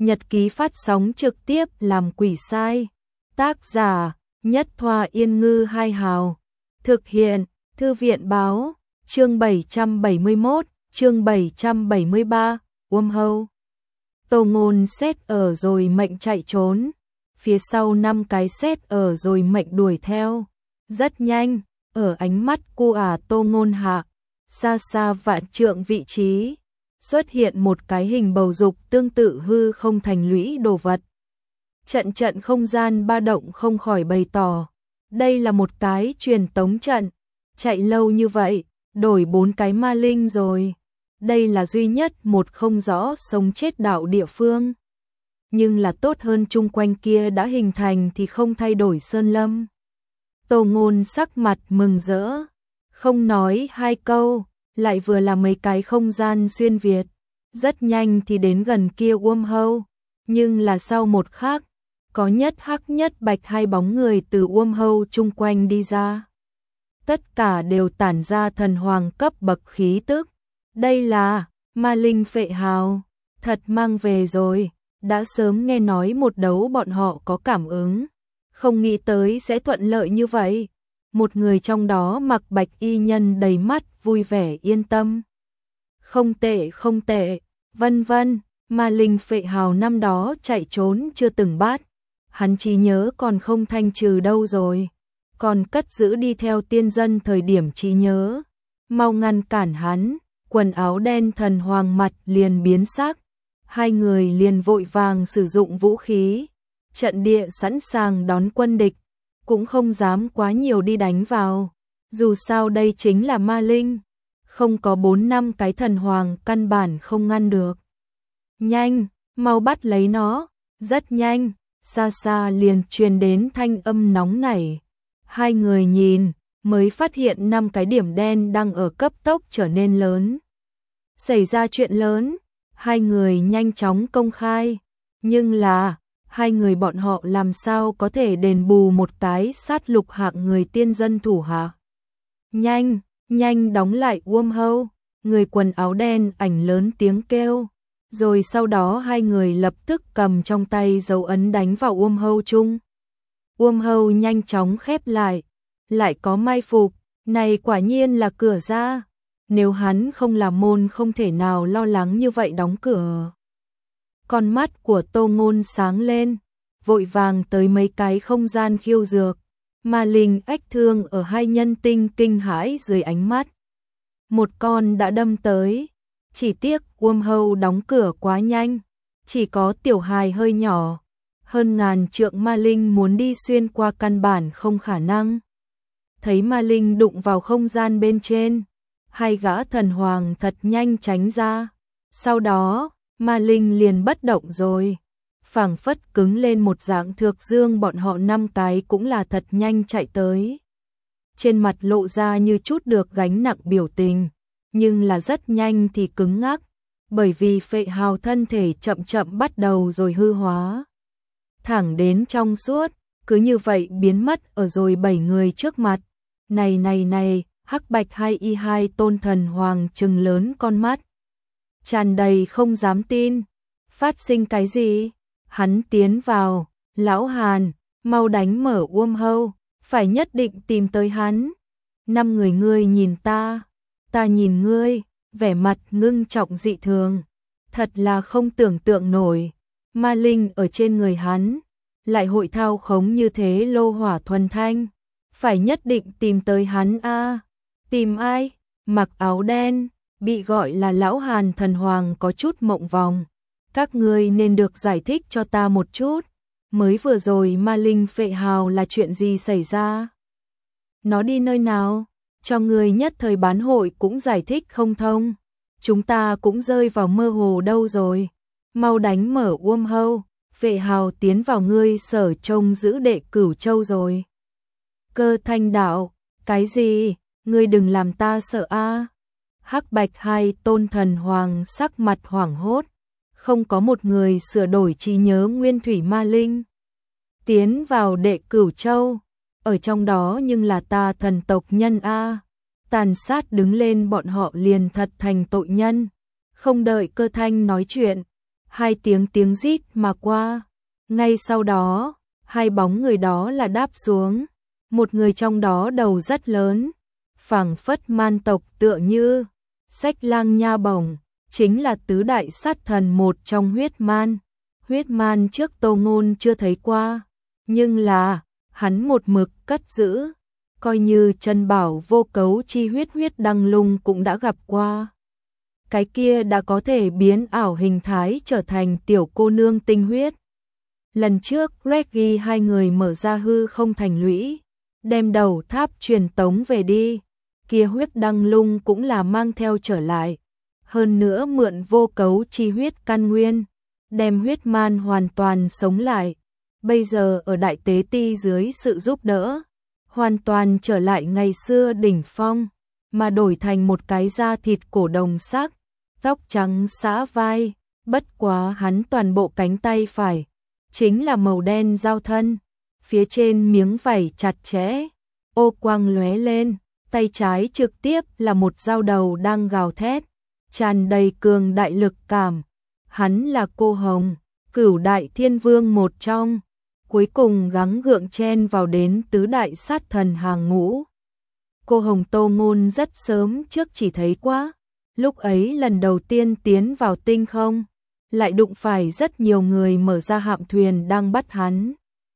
Nhật ký phát sóng trực tiếp làm quỷ sai. Tác giả Nhất Thoa Yên Ngư Hai Hào. Thực hiện Thư viện Báo. Chương 771, chương 773, Hâu. Tô Ngôn xét ở rồi mệnh chạy trốn. Phía sau 5 cái xét ở rồi mệnh đuổi theo. Rất nhanh, ở ánh mắt cô Tô Ngôn hạ, xa xa vạn trượng vị trí, xuất hiện một cái hình bầu dục tương tự hư không thành lũy đồ vật. Trận không gian ba động không khỏi bày tỏ. Đây là một cái truyền tống trận. Chạy lâu như vậy, đổi 4 cái ma linh rồi. Đây là duy nhất một không rõ sống chết đạo địa phương. Nhưng là tốt hơn chung quanh kia đã hình thành thì không thay đổi sơn lâm. Tô Ngôn sắc mặt mừng rỡ, không nói 2 câu, lại vừa là mấy cái không gian xuyên Việt. Rất nhanh thì đến gần kia Hâu, nhưng là sau một khắc, có nhất hắc nhất bạch 2 bóng người từ Hâu chung quanh đi ra. Tất cả đều tản ra thần hoàng cấp bậc khí tức. Đây là ma linh phệ hào, thật mang về rồi, đã sớm nghe nói một đấu bọn họ có cảm ứng, không nghĩ tới sẽ thuận lợi như vậy. Một người trong đó mặc bạch y nhân đầy mắt vui vẻ yên tâm. Không tệ, vân vân, ma linh phệ hào năm đó chạy trốn chưa từng bắt, hắn trí nhớ còn không thanh trừ đâu rồi, còn cất giữ đi theo tiên dân thời điểm trí nhớ. Mau ngăn cản hắn. Quần áo đen thần hoàng mặt liền biến sắc, 2 người liền vội vàng sử dụng vũ khí, trận địa sẵn sàng đón quân địch, cũng không dám quá nhiều đi đánh vào, dù sao đây chính là ma linh, không có 4-5 cái thần hoàng căn bản không ngăn được. Nhanh, mau bắt lấy nó. Rất nhanh, xa xa liền truyền đến thanh âm nóng nảy. 2 người nhìn, mới phát hiện 5 cái điểm đen đang ở cấp tốc trở nên lớn. Xảy ra chuyện lớn, 2 người nhanh chóng công khai, nhưng là 2 người bọn họ làm sao có thể đền bù một cái sát lục hạng người tiên dân thủ hạ. Nhanh đóng lại Hâu, người quần áo đen ảnh lớn tiếng kêu, rồi sau đó 2 người lập tức cầm trong tay dấu ấn đánh vào Hâu chung. Hâu nhanh chóng khép lại có mai phục, này quả nhiên là cửa ra. Nếu hắn không là môn không thể nào lo lắng như vậy đóng cửa. Con mắt của Tô Ngôn sáng lên, vội vàng tới mấy cái không gian khiêu dược. Ma linh ách thương ở 2 nhân tinh kinh hãi dưới ánh mắt. Một con đã đâm tới, chỉ tiếc Hâu đóng cửa quá nhanh, chỉ có tiểu hài hơi nhỏ, hơn ngàn trượng ma linh muốn đi xuyên qua căn bản không khả năng. Thấy ma linh đụng vào không gian bên trên, 2 gã thần hoàng thật nhanh tránh ra. Sau đó, ma linh liền bất động rồi. Phảng phất cứng lên một dạng thược dương, bọn họ 5 cái cũng là thật nhanh chạy tới. Trên mặt lộ ra như chút được gánh nặng biểu tình, nhưng là rất nhanh thì cứng ngắc, bởi vì phệ hào thân thể chậm bắt đầu rồi hư hóa. Thẳng đến trong suốt, cứ như vậy biến mất ở rồi 7 người trước mặt. Này, hắc bạch 2y2 tôn thần hoàng trừng lớn con mắt, tràn đầy không dám tin. Phát sinh cái gì? Hắn tiến vào, lão Hàn, mau đánh mở Hâu, phải nhất định tìm tới hắn. 5 người ngươi nhìn ta nhìn ngươi, vẻ mặt ngưng trọng dị thường, thật là không tưởng tượng nổi. Ma linh ở trên người hắn, lại hội thao khống như thế lô hỏa thuần thanh, phải nhất định tìm tới hắn a. Tìm ai? Mặc áo đen, bị gọi là lão Hàn thần hoàng có chút mộng vòng. Các ngươi nên được giải thích cho ta một chút. Mới vừa rồi ma linh phệ hào là chuyện gì xảy ra? Nó đi nơi nào? Cho người nhất thời bán hội cũng giải thích không thông. Chúng ta cũng rơi vào mơ hồ đâu rồi. Mau đánh mở Hâu, phệ hào tiến vào ngươi sở trông giữ đệ Cửu Châu rồi. Cơ Thanh đạo, cái gì? Ngươi đừng làm ta sợ a. Hắc bạch 2 tôn thần hoàng sắc mặt hoảng hốt, không có một người sửa đổi trí nhớ nguyên thủy ma linh. Tiến vào đệ Cửu Châu, ở trong đó nhưng là ta thần tộc nhân a. Tàn sát đứng lên bọn họ liền thật thành tội nhân. Không đợi Cơ Thanh nói chuyện, hai tiếng rít mà qua. Ngay sau đó, hai bóng người đó là đáp xuống. Một người trong đó đầu rất lớn, phảng phất man tộc tựa như Xách Lang Nha Bổng, chính là tứ đại sát thần một trong huyết man. Huyết man trước Tô Ngôn chưa thấy qua, nhưng là hắn một mực cất giữ, coi như chân bảo vô cấu chi huyết đăng lung cũng đã gặp qua. Cái kia đã có thể biến ảo hình thái trở thành tiểu cô nương tinh huyết. Lần trước Reggie hai người mở ra hư không thành lũy, đem đầu tháp truyền tống về đi, kia huyết đăng lung cũng là mang theo trở lại. Hơn nữa mượn vô cấu chi huyết căn nguyên, đem huyết man hoàn toàn sống lại. Bây giờ ở đại tế ti dưới sự giúp đỡ, hoàn toàn trở lại ngày xưa đỉnh phong, mà đổi thành một cái da thịt cổ đồng sắc, tóc trắng xõa vai, bất quá hắn toàn bộ cánh tay phải chính là màu đen giao thân, phía trên miếng vảy chặt chẽ, ô quang lóe lên, tay trái trực tiếp là một dao đầu đang gào thét, tràn đầy cường đại lực cảm. Hắn là Cô Hồng, Cửu Đại Thiên Vương một trong, cuối cùng gắng gượng chen vào đến tứ đại sát thần hàng ngũ. Cô Hồng Tô Ngôn rất sớm trước chỉ thấy qua, lúc ấy lần đầu tiên tiến vào tinh không, lại đụng phải rất nhiều người mở ra hạm thuyền đang bắt hắn.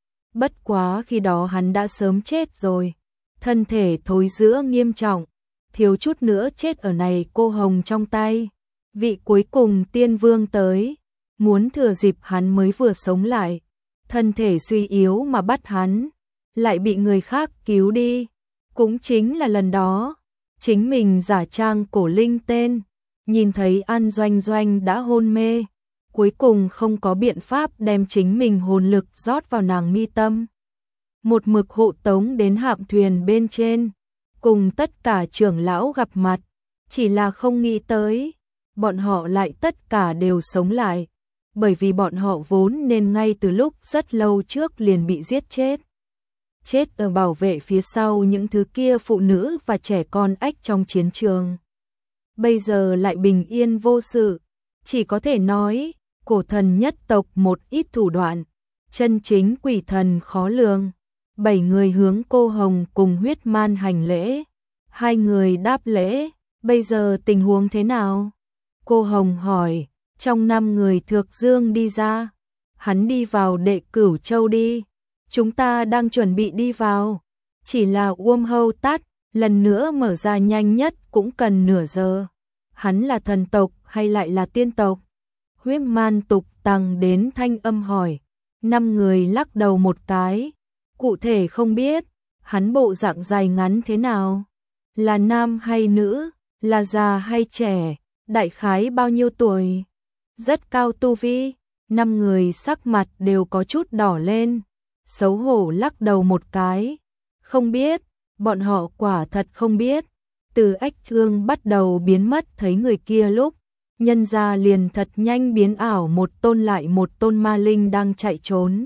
Bất quá khi đó hắn đã sớm chết rồi, thân thể thối rữa nghiêm trọng, thiếu chút nữa chết ở này Cô Hồng trong tay. Vị cuối cùng tiên vương tới, muốn thừa dịp hắn mới vừa sống lại, thân thể suy yếu mà bắt hắn, lại bị người khác cứu đi. Cũng chính là lần đó, chính mình giả trang cổ linh tên, nhìn thấy An Doanh Doanh đã hôn mê, cuối cùng không có biện pháp đem chính mình hồn lực rót vào nàng mi tâm. Một mực hộ tống đến hạm thuyền bên trên, cùng tất cả trưởng lão gặp mặt, chỉ là không nghĩ tới, bọn họ lại tất cả đều sống lại, bởi vì bọn họ vốn nên ngay từ lúc rất lâu trước liền bị giết chết. Chết ở bảo vệ phía sau những thứ kia phụ nữ và trẻ con ách trong chiến trường. Bây giờ lại bình yên vô sự, chỉ có thể nói, cổ thần nhất tộc một ít thủ đoạn, chân chính quỷ thần khó lường. 7 người hướng Cô Hồng cùng huyết man hành lễ, hai người đáp lễ, bây giờ tình huống thế nào? Cô Hồng hỏi, trong 5 người Thược Dương đi ra, hắn đi vào Đệ Cửu Châu đi, chúng ta đang chuẩn bị đi vào, chỉ là Hâu tắt, lần nữa mở ra nhanh nhất cũng cần nửa giờ. Hắn là thần tộc hay lại là tiên tộc? Huyết man tục tăng đến thanh âm hỏi, 5 người lắc đầu một cái, cụ thể không biết, hắn bộ dạng dài ngắn thế nào? Là nam hay nữ? Là già hay trẻ? Đại khái bao nhiêu tuổi? Rất cao tu vi? 5 người sắc mặt đều có chút đỏ lên, xấu hổ lắc đầu một cái. Không biết, bọn họ quả thật không biết. Từ Ách Thương bắt đầu biến mất thấy người kia lúc, nhân ra liền thật nhanh biến ảo một tôn lại một tôn ma linh đang chạy trốn.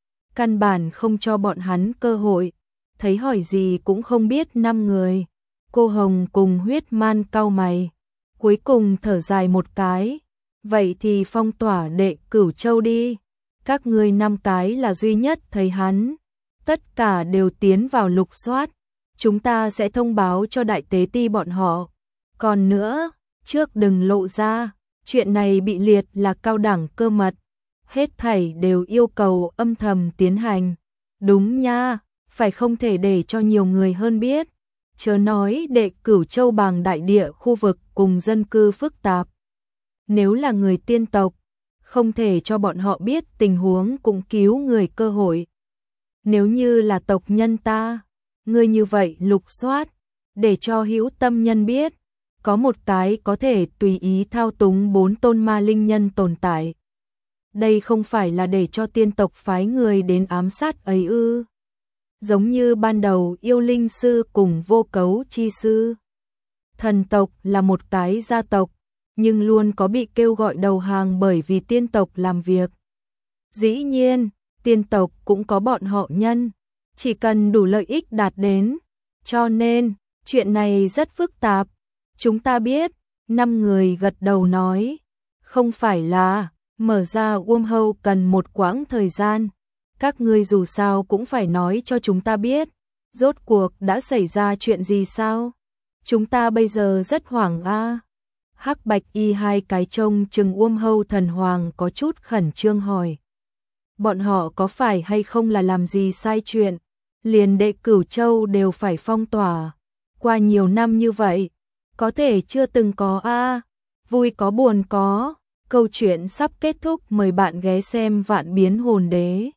Căn bản không cho bọn hắn cơ hội, thấy hỏi gì cũng không biết. 5 người, Cô Hồng cùng huyết man cau mày, cuối cùng thở dài một cái, vậy thì phong tỏa Đệ Cửu Châu đi, các ngươi 5 cái là duy nhất thấy hắn, tất cả đều tiến vào lục soát, chúng ta sẽ thông báo cho đại tế ti bọn họ. Còn nữa, trước đừng lộ ra, chuyện này bị liệt là cao đẳng cơ mật, hết thảy đều yêu cầu âm thầm tiến hành. Đúng nha, phải không thể để cho nhiều người hơn biết. Chớ nói Đệ Cửu Châu bằng đại địa khu vực cùng dân cư phức tạp. Nếu là người tiên tộc, không thể cho bọn họ biết tình huống cũng cứu người cơ hội. Nếu như là tộc nhân ta, ngươi như vậy lục soát, để cho hữu tâm nhân biết, có một cái có thể tùy ý thao túng 4 tôn ma linh nhân tồn tại. Đây không phải là để cho tiên tộc phái người đến ám sát ấy ư? Giống như ban đầu yêu linh sư cùng vô cấu chi sư. Thần tộc là một cái gia tộc, nhưng luôn có bị kêu gọi đầu hàng bởi vì tiên tộc làm việc. Dĩ nhiên, tiên tộc cũng có bọn họ nhân, chỉ cần đủ lợi ích đạt đến. Cho nên, chuyện này rất phức tạp. Chúng ta biết, 5 người gật đầu nói, không phải là, Mở ra wormhole cần một quãng thời gian. Các ngươi dù sao cũng phải nói cho chúng ta biết. Rốt cuộc đã xảy ra chuyện gì sao? Chúng ta bây giờ rất hoảng a. Hắc Bạch Y hai cái trông chừng wormhole thần hoàng có chút khẩn trương hỏi. Bọn họ có phải hay không là làm gì sai chuyện? Liền Đệ Cửu Châu đều phải phong tỏa. Qua nhiều năm như vậy, có thể chưa từng có a. Vui có buồn có. Câu chuyện sắp kết thúc, mời bạn ghé xem Vạn Biến Hồn Đế.